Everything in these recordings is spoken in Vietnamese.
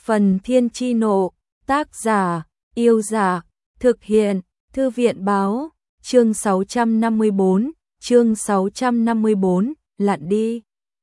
Phần Thiên Chi Nộ, tác giả, Yêu Giả, thực hiện, Thư viện Báo, chương 654, lặn đi.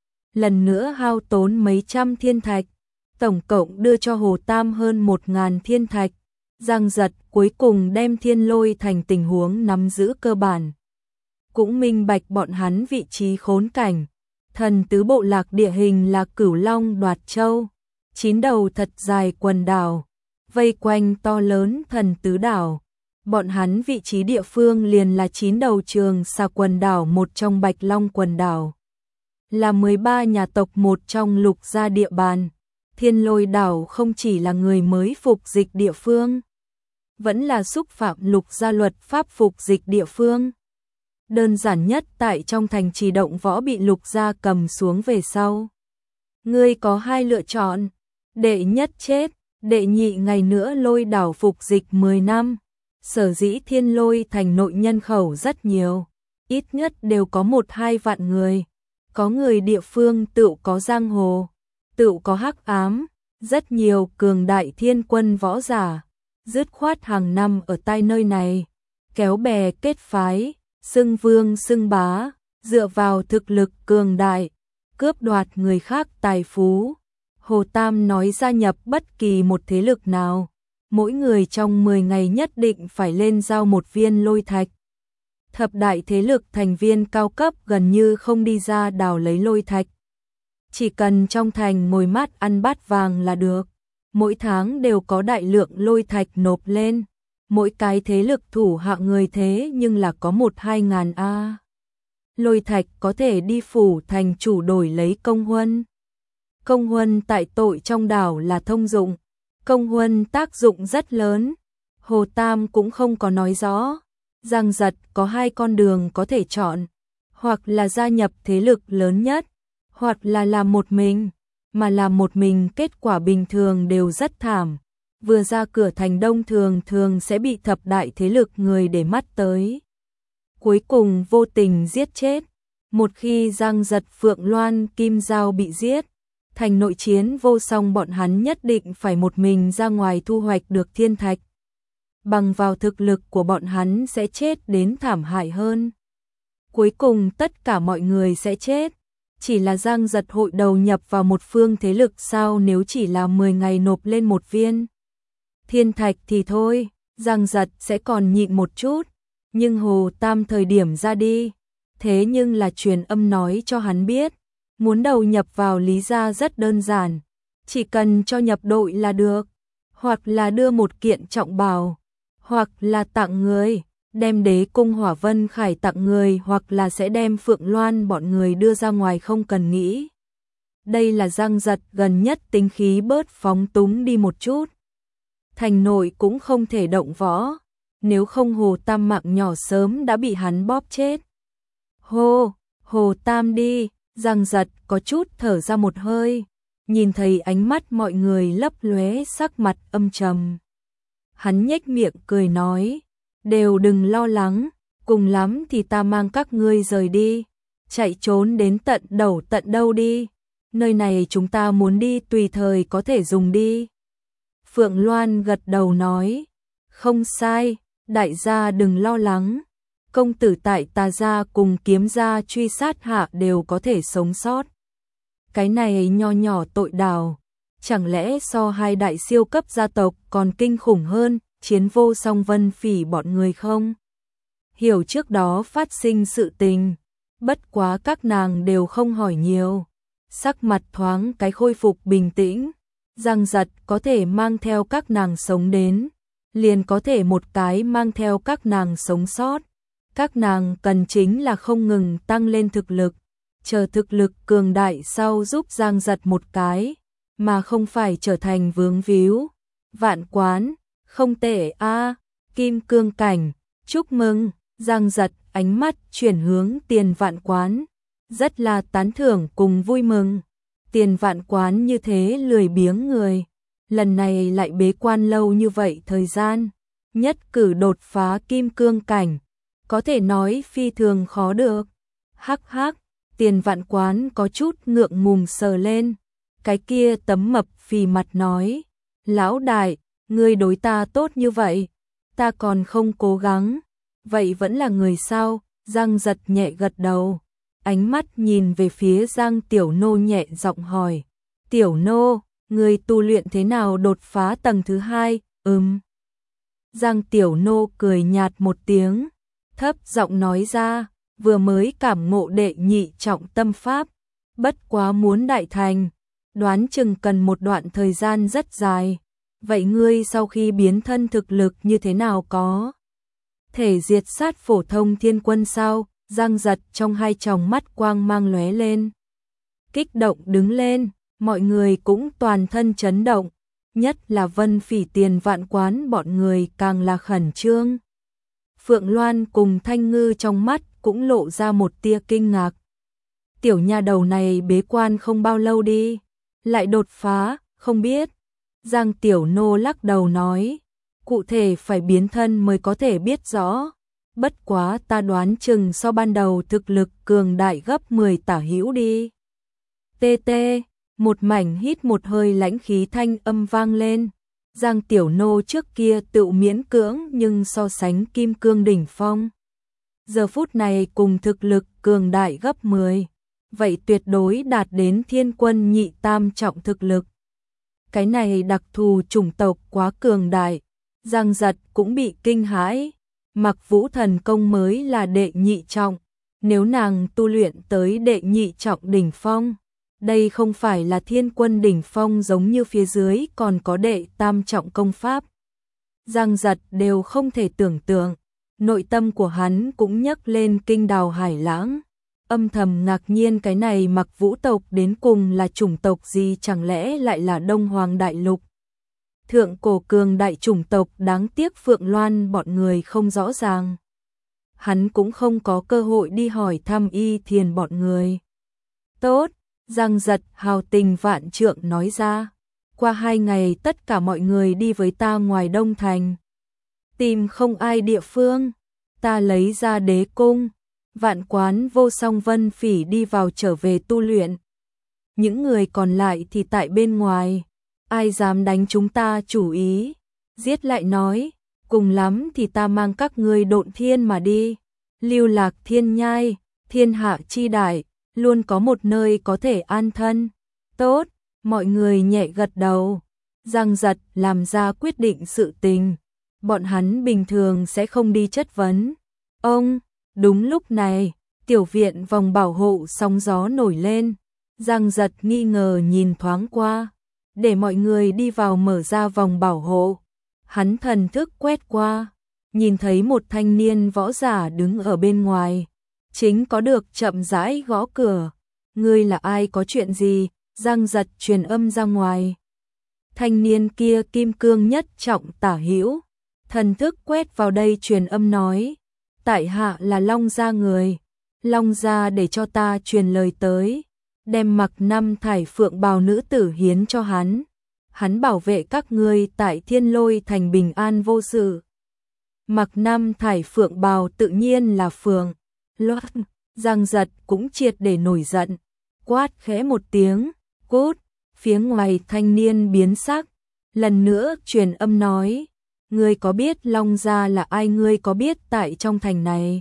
Lần nữa hao tốn mấy trăm thiên thạch, tổng cộng đưa cho Hồ Tam hơn 1000 thiên thạch. Giang Giật cuối cùng đem Thiên Lôi thành tình huống nắm giữ cơ bản. Cũng minh bạch bọn hắn vị trí khốn cảnh. Thần tứ bộ lạc địa hình là Cửu Long Đoạt Châu, 9 đầu thật dài quần đảo, vây quanh to lớn thần tứ đảo. Bọn hắn vị trí địa phương liền là 9 đầu Trường Sa quần đảo, một trong Bạch Long quần đảo. Là 13 nhà tộc một trong Lục gia địa bàn. Thiên Lôi đảo không chỉ là người mới phục dịch địa phương, vẫn là xúc phạm Lục gia luật pháp phục dịch địa phương. Đơn giản nhất tại trong thành trì Động Võ bị Lục gia cầm xuống về sau. Ngươi có hai lựa chọn, đệ nhất chết, đệ nhị ngày nữa Lôi đảo phục dịch 10 năm. Sở dĩ Thiên Lôi thành nội nhân khẩu rất nhiều, ít nhất đều có 1-2 vạn người. Có người địa phương tựu có giang hồ, tựu có hắc ám, rất nhiều cường đại thiên quân võ giả, dứt khoát hàng năm ở tại nơi này, kéo bè kết phái, xưng vương xưng bá, dựa vào thực lực cường đại, cướp đoạt người khác tài phú. Hồ Tam nói gia nhập bất kỳ một thế lực nào, mỗi người trong 10 ngày nhất định phải lên giao một viên lôi thạch. Thập đại thế lực thành viên cao cấp gần như không đi ra đào lấy lôi thạch. Chỉ cần trong thành ngồi mát ăn bát vàng là được. Mỗi tháng đều có đại lượng lôi thạch nộp lên. Mỗi cái thế lực thủ hạ người thế nhưng là có 1-2 ngàn A. Lôi thạch có thể đi phủ thành chủ đổi lấy công huân. Công huân tại tội trong đảo là thông dụng. Công huân tác dụng rất lớn. Hồ Tam cũng không có nói rõ. Giang Giật có 2 con đường có thể chọn, hoặc là gia nhập thế lực lớn nhất, hoặc là làm một mình, mà làm một mình kết quả bình thường đều rất thảm. Vừa ra cửa thành đông thường sẽ bị thập đại thế lực người để mắt tới. Cuối cùng vô tình giết chết. Một khi Giang Giật, Phượng Loan, Kim Giao bị giết, thành nội chiến vô song bọn hắn nhất định phải một mình ra ngoài thu hoạch được thiên thạch. Bằng vào thực lực của bọn hắn sẽ chết đến thảm hại hơn. Cuối cùng tất cả mọi người sẽ chết. Chỉ là Giang Giật hội đầu nhập vào một phương thế lực sao, nếu chỉ là 10 ngày nộp lên một viên thiên thạch thì thôi, Giang Giật sẽ còn nhịn một chút. Nhưng Hồ Tam thời điểm ra đi, thế nhưng là truyền âm nói cho hắn biết, muốn đầu nhập vào Lý gia rất đơn giản, chỉ cần cho nhập đội là được, hoặc là đưa một kiện trọng bào, hoặc là tặng người, đem Đế cung Hỏa Vân Khải tặng người, hoặc là sẽ đem Phượng Loan bọn người đưa ra ngoài không cần nghĩ. Đây là Giang Giật gần nhất tính khí bớt phóng túng đi một chút. Thành nội cũng không thể động võ, nếu không Hồ Tam mạng nhỏ sớm đã bị hắn bóp chết. Hồ Tam đi, Giang Giật có chút thở ra một hơi, nhìn thấy ánh mắt mọi người lấp lóe, sắc mặt âm trầm. Hắn nhếch miệng cười nói, đều đừng lo lắng, cùng lắm thì ta mang các ngươi rời đi, chạy trốn đến tận đâu đi, nơi này chúng ta muốn đi tùy thời có thể dùng đi. Phượng Loan gật đầu nói, không sai, đại gia đừng lo lắng, công tử tại Tà gia cùng Kiếm gia truy sát hạ đều có thể sống sót. Cái này nho nhỏ tội đảo, chẳng lẽ so 2 đại siêu cấp gia tộc còn kinh khủng hơn Chiến Vô Song, Vân Phỉ bọn người không? Hiểu trước đó phát sinh sự tình, bất quá các nàng đều không hỏi nhiều, sắc mặt thoáng cái khôi phục bình tĩnh. Giang Giật có thể mang theo các nàng sống đến, liền có thể một cái mang theo các nàng sống sót. Các nàng cần chính là không ngừng tăng lên thực lực, chờ thực lực cường đại sau giúp Giang Giật một cái, mà không phải trở thành vướng víu. Vạn Quán, không tệ a, Kim Cương cảnh, chúc mừng. Giang Giật ánh mắt chuyển hướng Tiền Vạn Quán, rất là tán thưởng cùng vui mừng. Tiền Vạn Quán như thế lười biếng người, lần này lại bế quan lâu như vậy thời gian, nhất cử đột phá Kim Cương cảnh, có thể nói phi thường khó được. Hắc hắc, Tiền Vạn Quán có chút ngượng ngùng sờ lên cái kia tấm mập phì mặt nói, Lão đại, ngươi đối ta tốt như vậy, ta còn không cố gắng, vậy vẫn là người sao? Giang Giật nhẹ gật đầu, ánh mắt nhìn về phía Giang Tiểu Nô nhẹ giọng hỏi. Tiểu Nô, ngươi tu luyện thế nào đột phá tầng thứ 2? Giang Tiểu Nô cười nhạt một tiếng, thấp giọng nói ra, vừa mới cảm ngộ đệ nhị trọng tâm pháp, bất quá muốn đại thành, đoán chừng cần một đoạn thời gian rất dài. Vậy ngươi sau khi biến thân thực lực như thế nào, có thể diệt sát phổ thông thiên quân sao? Giang Giật trong hai tròng mắt quang mang lóe lên, kích động đứng lên, mọi người cũng toàn thân chấn động, nhất là Vân Phỉ Tiền Vạn Quán bọn người càng là khẩn trương. Phượng Loan cùng Thanh Ngư trong mắt cũng lộ ra một tia kinh ngạc. Tiểu nha đầu này bế quan không bao lâu đi, lại đột phá, không biết. Giang Tiểu Nô lắc đầu nói, cụ thể phải biến thân mới có thể biết rõ. Bất quá ta đoán chừng so ban đầu thực lực cường đại gấp 10 tả hữu đi. TT, một mảnh hít một hơi lãnh khí thanh âm vang lên. Giang Tiểu Nô trước kia tự miễn cưỡng nhưng so sánh kim cương đỉnh phong, giờ phút này cùng thực lực cường đại gấp 10, vậy tuyệt đối đạt đến thiên quân nhị tam trọng thực lực. Cái này đặc thù chủng tộc quá cường đại, Giang Giật cũng bị kinh hãi. Mặc Vũ thần công mới là đệ nhị trọng, nếu nàng tu luyện tới đệ nhị trọng đỉnh phong, đây không phải là thiên quân đỉnh phong giống như phía dưới còn có đệ tam trọng công pháp. Giang Giật đều không thể tưởng tượng, nội tâm của hắn cũng nhấc lên kinh đào hải lãng, âm thầm ngạc nhiên cái này Mặc Vũ tộc đến cùng là chủng tộc gì, chẳng lẽ lại là Đông Hoàng Đại Lục thượng cổ cường đại chủng tộc, đáng tiếc Phượng Loan bọn người không rõ ràng. Hắn cũng không có cơ hội đi hỏi thăm Y Thiền bọn người. Tốt, Giang Giật hào tình vạn trượng nói ra, qua 2 ngày tất cả mọi người đi với ta ngoài Đông Thành. Tìm không ai địa phương, ta lấy ra đế cung, Vạn Quán Vô Song Vân Phỉ đi vào trở về tu luyện. Những người còn lại thì tại bên ngoài. Ai dám đánh chúng ta chủ ý, giết lại nói, cùng lắm thì ta mang các ngươi độn thiên mà đi. Lưu lạc thiên nhai, thiên hạ chi đại, luôn có một nơi có thể an thân. Tốt, mọi người nhẹ gật đầu. Giang Giật làm ra quyết định sự tình, bọn hắn bình thường sẽ không đi chất vấn. Đúng lúc này, tiểu viện vòng bảo hộ sóng gió nổi lên. Giang Giật nghi ngờ nhìn thoáng qua, để mọi người đi vào mở ra vòng bảo hộ. Hắn thần thức quét qua, nhìn thấy một thanh niên võ giả đứng ở bên ngoài, chính có được chậm rãi gõ cửa. Ngươi là ai, có chuyện gì? Giang Giật truyền âm ra ngoài. Thanh niên kia kim cương nhất trọng tả hữu, thần thức quét vào đây truyền âm nói, tại hạ là Long gia người, Long gia để cho ta truyền lời tới, đem mặc 5 thải phượng bào nữ tử hiến cho hắn. Hắn bảo vệ các ngươi tại Thiên Lôi thành bình an vô sự. Mặc 5 thải phượng bào tự nhiên là phượng. Loát, Giang Giật cũng triệt để nổi giận, quát khẽ một tiếng, cút. Phía ngoài thanh niên biến sắc, lần nữa truyền âm nói, ngươi có biết Long gia là ai? Ngươi có biết tại trong thành này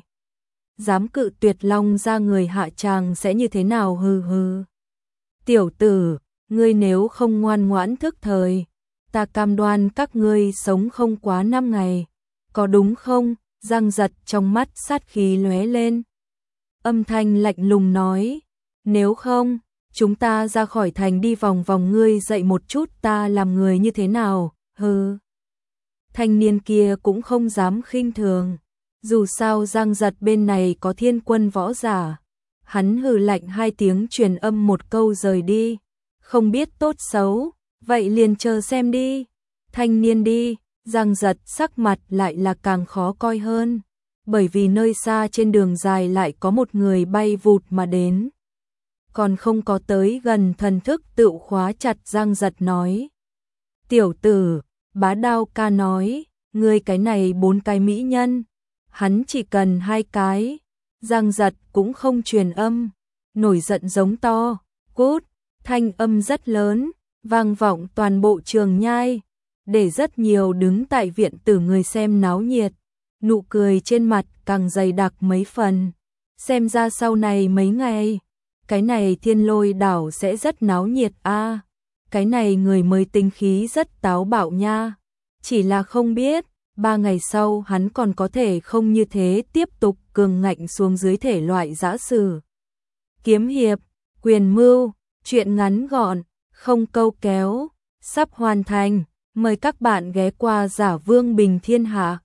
dám cự tuyệt Long gia người hạ tràng sẽ như thế nào? Hừ hừ. Tiểu tử, ngươi nếu không ngoan ngoãn thức thời, ta cam đoan các ngươi sống không quá 5 ngày, có đúng không? Giang Giật trong mắt sát khí lóe lên, âm thanh lạnh lùng nói, nếu không, chúng ta ra khỏi thành đi vòng vòng, ngươi dạy một chút ta làm người như thế nào. Hừ. Thanh niên kia cũng không dám khinh thường, dù sao Giang Giật bên này có thiên quân võ giả. Hắn hừ lạnh 2 tiếng truyền âm một câu rời đi, không biết tốt xấu, vậy liền chờ xem đi. Thanh niên đi, Giang Giật sắc mặt lại là càng khó coi hơn, bởi vì nơi xa trên đường dài lại có một người bay vụt mà đến. Còn không có tới gần, thần thức tự khóa chặt. Giang Giật nói, tiểu tử, Bá Đao ca nói, ngươi cái này 4 cái mỹ nhân, hắn chỉ cần 2 cái. Giang Giật cũng không truyền âm, nổi giận giống to, cút. Thanh âm rất lớn, vang vọng toàn bộ Trường Nhai. để rất nhiều đứng tại viện tử người xem náo nhiệt, nụ cười trên mặt càng dày đặc mấy phần. Xem ra sau này mấy ngày, cái này Thiên Lôi đảo sẽ rất náo nhiệt a. Cái này người mới tính khí rất táo bạo nha. Chỉ là không biết, 3 ngày sau hắn còn có thể không như thế tiếp tục cường ngạnh xuống dưới thể loại dã sử. Kiếm hiệp, quyền mưu, chuyện ngắn gọn, không câu kéo, sắp hoàn thành. Mời các bạn ghé qua Giả Vương Bình Thiên Hạ.